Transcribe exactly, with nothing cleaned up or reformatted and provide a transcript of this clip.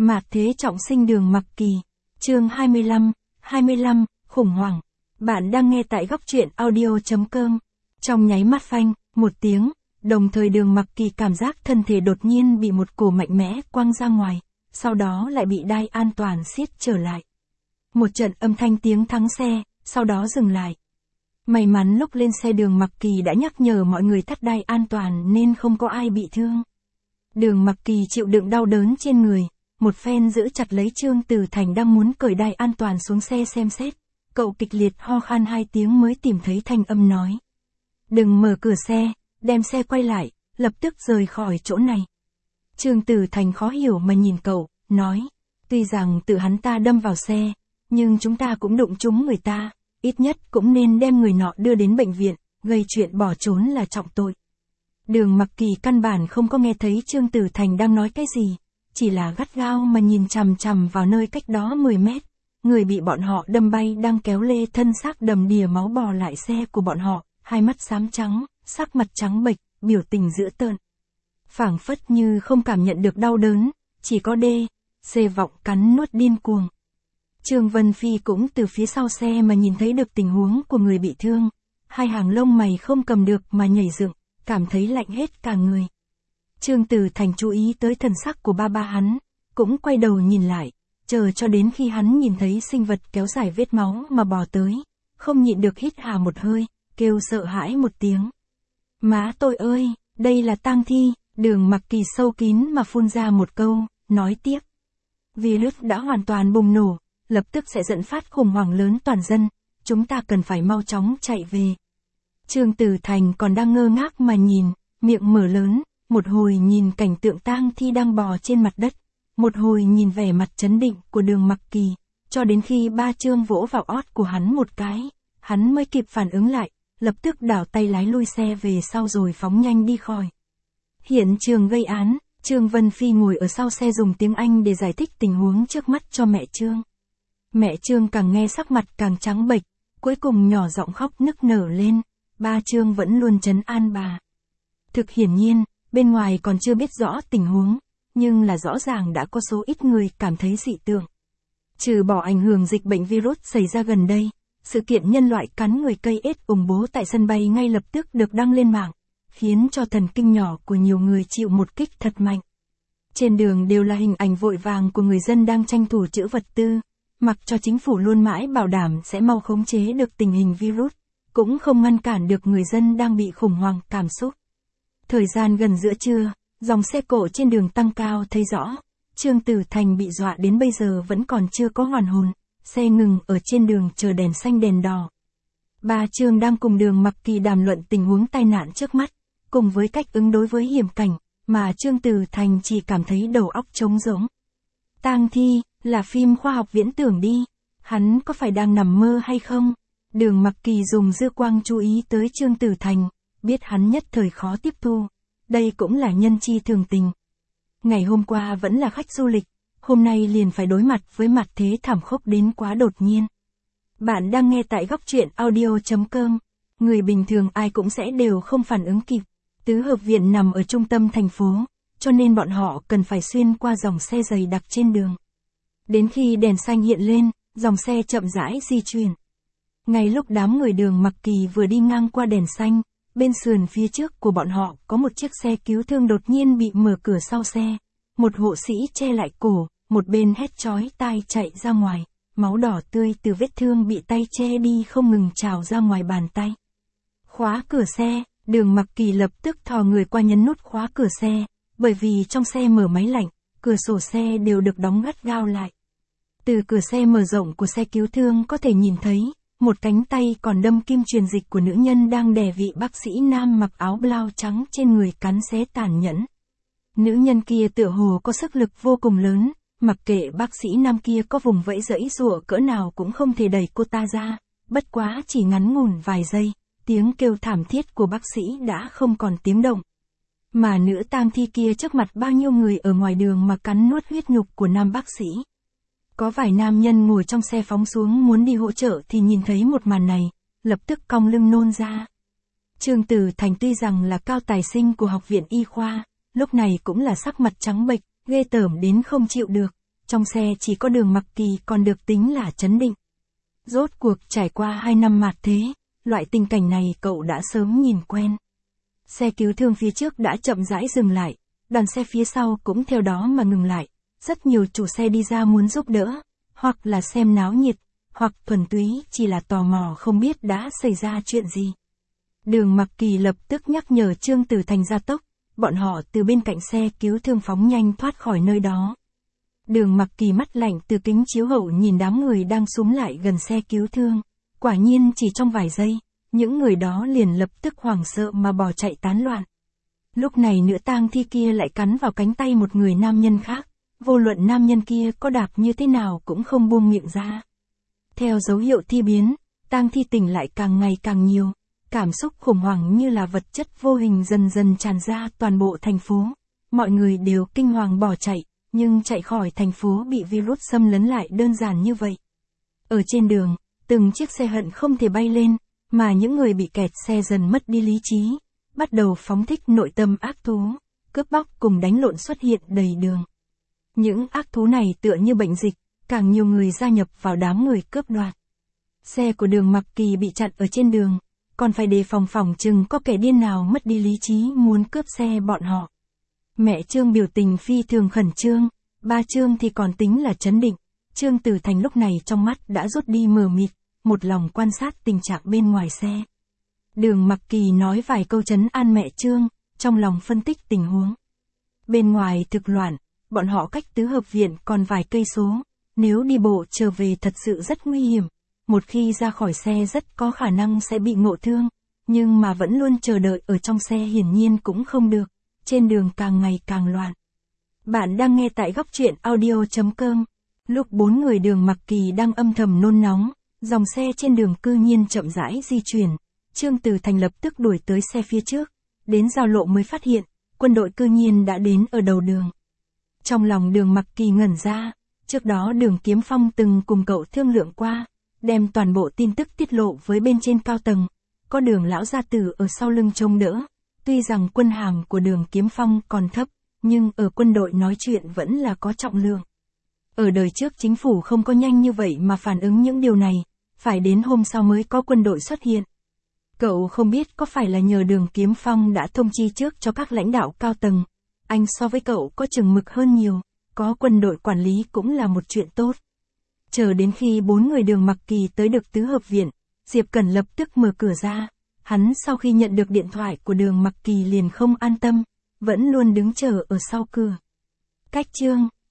Mạt thế trọng sinh Đường Mặc Kỳ. Chương hai mươi lăm, hai mươi lăm, khủng hoảng. Bạn đang nghe tại góc truyện audio chấm com. Trong nháy mắt phanh, một tiếng, đồng thời Đường Mặc Kỳ cảm giác thân thể đột nhiên bị một cổ mạnh mẽ quăng ra ngoài, sau đó lại bị đai an toàn siết trở lại. Một trận âm thanh tiếng thắng xe, sau đó dừng lại. May mắn lúc lên xe Đường Mặc Kỳ đã nhắc nhở mọi người thắt đai an toàn nên không có ai bị thương. Đường Mặc Kỳ chịu đựng đau đớn trên người, một phen giữ chặt lấy Trương Tử Thành đang muốn cởi đai an toàn xuống xe xem xét. Cậu kịch liệt ho khan hai tiếng mới tìm thấy thanh âm nói. Đừng mở cửa xe, đem xe quay lại, lập tức rời khỏi chỗ này. Trương Tử Thành khó hiểu mà nhìn cậu, nói. Tuy rằng tự hắn ta đâm vào xe, nhưng chúng ta cũng đụng trúng người ta, ít nhất cũng nên đem người nọ đưa đến bệnh viện, gây chuyện bỏ trốn là trọng tội. Đường Mặc Kỳ căn bản không có nghe thấy Trương Tử Thành đang nói cái gì, chỉ là gắt gao mà nhìn chằm chằm vào nơi cách đó mười mét. Người bị bọn họ đâm bay đang kéo lê thân xác đầm đìa máu bò lại xe của bọn họ, hai mắt xám trắng, sắc mặt trắng bệch, biểu tình dữ tợn. Phảng phất như không cảm nhận được đau đớn, chỉ có đê, xê vọng cắn nuốt điên cuồng. Trương Vân Phi cũng từ phía sau xe mà nhìn thấy được tình huống của người bị thương, hai hàng lông mày không cầm được mà nhảy dựng, cảm thấy lạnh hết cả người. Trương Tử Thành chú ý tới thần sắc của ba ba hắn, cũng quay đầu nhìn lại, chờ cho đến khi hắn nhìn thấy sinh vật kéo dài vết máu mà bò tới, không nhịn được hít hà một hơi, kêu sợ hãi một tiếng. Má tôi ơi, đây là tang thi. Đường Mặc Kỳ sâu kín mà phun ra một câu, nói tiếp. Virus đã hoàn toàn bùng nổ, lập tức sẽ dẫn phát khủng hoảng lớn toàn dân, chúng ta cần phải mau chóng chạy về. Trương Tử Thành còn đang ngơ ngác mà nhìn, miệng mở lớn, một hồi nhìn cảnh tượng tang thi đang bò trên mặt đất, một hồi nhìn vẻ mặt chấn định của Đường Mặc Kỳ, cho đến khi ba Trương vỗ vào ót của hắn một cái, hắn mới kịp phản ứng lại, lập tức đảo tay lái lui xe về sau rồi phóng nhanh đi khỏi. Hiện trường gây án, Trương Vân Phi ngồi ở sau xe dùng tiếng Anh để giải thích tình huống trước mắt cho mẹ Trương. Mẹ Trương càng nghe sắc mặt càng trắng bệch, cuối cùng nhỏ giọng khóc nức nở lên, ba Trương vẫn luôn trấn an bà. Thực hiển nhiên, bên ngoài còn chưa biết rõ tình huống, nhưng là rõ ràng đã có số ít người cảm thấy dị tượng. Trừ bỏ ảnh hưởng dịch bệnh virus xảy ra gần đây, sự kiện nhân loại cắn người cây ết ủng bố tại sân bay ngay lập tức được đăng lên mạng, khiến cho thần kinh nhỏ của nhiều người chịu một kích thật mạnh. Trên đường đều là hình ảnh vội vàng của người dân đang tranh thủ trữ vật tư, mặc cho chính phủ luôn mãi bảo đảm sẽ mau khống chế được tình hình virus, cũng không ngăn cản được người dân đang bị khủng hoảng cảm xúc. Thời gian gần giữa trưa, dòng xe cộ trên đường tăng cao thấy rõ, Trương Tử Thành bị dọa đến bây giờ vẫn còn chưa có hoàn hồn, xe ngừng ở trên đường chờ đèn xanh đèn đỏ. Ba Trương đang cùng Đường Mặc Kỳ đàm luận tình huống tai nạn trước mắt, cùng với cách ứng đối với hiểm cảnh, mà Trương Tử Thành chỉ cảm thấy đầu óc trống rỗng. Tang thi, là phim khoa học viễn tưởng đi, hắn có phải đang nằm mơ hay không? Đường Mặc Kỳ dùng dư quang chú ý tới Trương Tử Thành, biết hắn nhất thời khó tiếp thu, đây cũng là nhân chi thường tình. Ngày hôm qua vẫn là khách du lịch, hôm nay liền phải đối mặt với mặt thế thảm khốc đến quá đột nhiên. Bạn đang nghe tại góc truyện audio chấm com, người bình thường ai cũng sẽ đều không phản ứng kịp. Tứ hợp viện nằm ở trung tâm thành phố, cho nên bọn họ cần phải xuyên qua dòng xe dày đặc trên đường. Đến khi đèn xanh hiện lên, dòng xe chậm rãi di chuyển. Ngay lúc đám người Đường Mặc Kỳ vừa đi ngang qua đèn xanh, bên sườn phía trước của bọn họ có một chiếc xe cứu thương đột nhiên bị mở cửa sau xe. Một hộ sĩ che lại cổ, một bên hét chói tai chạy ra ngoài, máu đỏ tươi từ vết thương bị tay che đi không ngừng trào ra ngoài bàn tay. Khóa cửa xe. Đường Mặc Kỳ lập tức thò người qua nhấn nút khóa cửa xe, bởi vì trong xe mở máy lạnh, cửa sổ xe đều được đóng gắt gao lại. Từ cửa xe mở rộng của xe cứu thương có thể nhìn thấy, một cánh tay còn đâm kim truyền dịch của nữ nhân đang đè vị bác sĩ nam mặc áo blau trắng trên người cắn xé tàn nhẫn. Nữ nhân kia tựa hồ có sức lực vô cùng lớn, mặc kệ bác sĩ nam kia có vùng vẫy dẫy giụa cỡ nào cũng không thể đẩy cô ta ra, bất quá chỉ ngắn ngủn vài giây. Tiếng kêu thảm thiết của bác sĩ đã không còn tiếng động. Mà nữ tang thi kia trước mặt bao nhiêu người ở ngoài đường mà cắn nuốt huyết nhục của nam bác sĩ. Có vài nam nhân ngồi trong xe phóng xuống muốn đi hỗ trợ thì nhìn thấy một màn này, lập tức cong lưng nôn ra. Trương Tử Thành tuy rằng là cao tài sinh của học viện y khoa, lúc này cũng là sắc mặt trắng bệch, ghê tởm đến không chịu được, trong xe chỉ có Đường Mặc Kỳ còn được tính là trấn định. Rốt cuộc trải qua hai năm mạt thế, loại tình cảnh này cậu đã sớm nhìn quen. Xe cứu thương phía trước đã chậm rãi dừng lại, đoàn xe phía sau cũng theo đó mà ngừng lại. Rất nhiều chủ xe đi ra muốn giúp đỡ, hoặc là xem náo nhiệt, hoặc thuần túy chỉ là tò mò không biết đã xảy ra chuyện gì. Đường Mặc Kỳ lập tức nhắc nhở Trương Tử Thành gia tốc, bọn họ từ bên cạnh xe cứu thương phóng nhanh thoát khỏi nơi đó. Đường Mặc Kỳ mắt lạnh từ kính chiếu hậu nhìn đám người đang xúm lại gần xe cứu thương. Quả nhiên chỉ trong vài giây, những người đó liền lập tức hoảng sợ mà bỏ chạy tán loạn. Lúc này nữ tang thi kia lại cắn vào cánh tay một người nam nhân khác, vô luận nam nhân kia có đạp như thế nào cũng không buông miệng ra. Theo dấu hiệu thi biến, tang thi tỉnh lại càng ngày càng nhiều, cảm xúc khủng hoảng như là vật chất vô hình dần dần tràn ra toàn bộ thành phố. Mọi người đều kinh hoàng bỏ chạy, nhưng chạy khỏi thành phố bị virus xâm lấn lại đơn giản như vậy. Ở trên đường, từng chiếc xe hận không thể bay lên, mà những người bị kẹt xe dần mất đi lý trí, bắt đầu phóng thích nội tâm ác thú, cướp bóc cùng đánh lộn xuất hiện đầy đường. Những ác thú này tựa như bệnh dịch, càng nhiều người gia nhập vào đám người cướp đoạt. Xe của Đường Mặc Kỳ bị chặn ở trên đường, còn phải đề phòng phòng chừng có kẻ điên nào mất đi lý trí muốn cướp xe bọn họ. Mẹ Trương biểu tình phi thường khẩn trương, ba Trương thì còn tính là trấn định. Trương Tử Thành lúc này trong mắt đã rút đi mờ mịt, một lòng quan sát tình trạng bên ngoài xe. Đường Mặc Kỳ nói vài câu trấn an mẹ Trương, trong lòng phân tích tình huống. Bên ngoài thực loạn, bọn họ cách tứ hợp viện còn vài cây số, nếu đi bộ trở về thật sự rất nguy hiểm. Một khi ra khỏi xe rất có khả năng sẽ bị ngộ thương, nhưng mà vẫn luôn chờ đợi ở trong xe hiển nhiên cũng không được, trên đường càng ngày càng loạn. Bạn đang nghe tại góc truyện audio chấm com. Lúc bốn người Đường Mặc Kỳ đang âm thầm nôn nóng, dòng xe trên đường cư nhiên chậm rãi di chuyển. Trương Tử Thành lập tức đuổi tới xe phía trước, đến giao lộ mới phát hiện, quân đội cư nhiên đã đến ở đầu đường. Trong lòng Đường Mặc Kỳ ngẩn ra, trước đó Đường Kiếm Phong từng cùng cậu thương lượng qua, đem toàn bộ tin tức tiết lộ với bên trên cao tầng, có Đường lão gia tử ở sau lưng trông đỡ. Tuy rằng quân hàm của Đường Kiếm Phong còn thấp, nhưng ở quân đội nói chuyện vẫn là có trọng lượng. Ở đời trước chính phủ không có nhanh như vậy mà phản ứng những điều này, phải đến hôm sau mới có quân đội xuất hiện. Cậu không biết có phải là nhờ Đường Kiếm Phong đã thông chi trước cho các lãnh đạo cao tầng. Anh so với cậu có chừng mực hơn nhiều, có quân đội quản lý cũng là một chuyện tốt. Chờ đến khi bốn người Đường Mặc Kỳ tới được tứ hợp viện, Diệp Cẩn lập tức mở cửa ra. Hắn sau khi nhận được điện thoại của Đường Mặc Kỳ liền không an tâm, vẫn luôn đứng chờ ở sau cửa. Cách Trương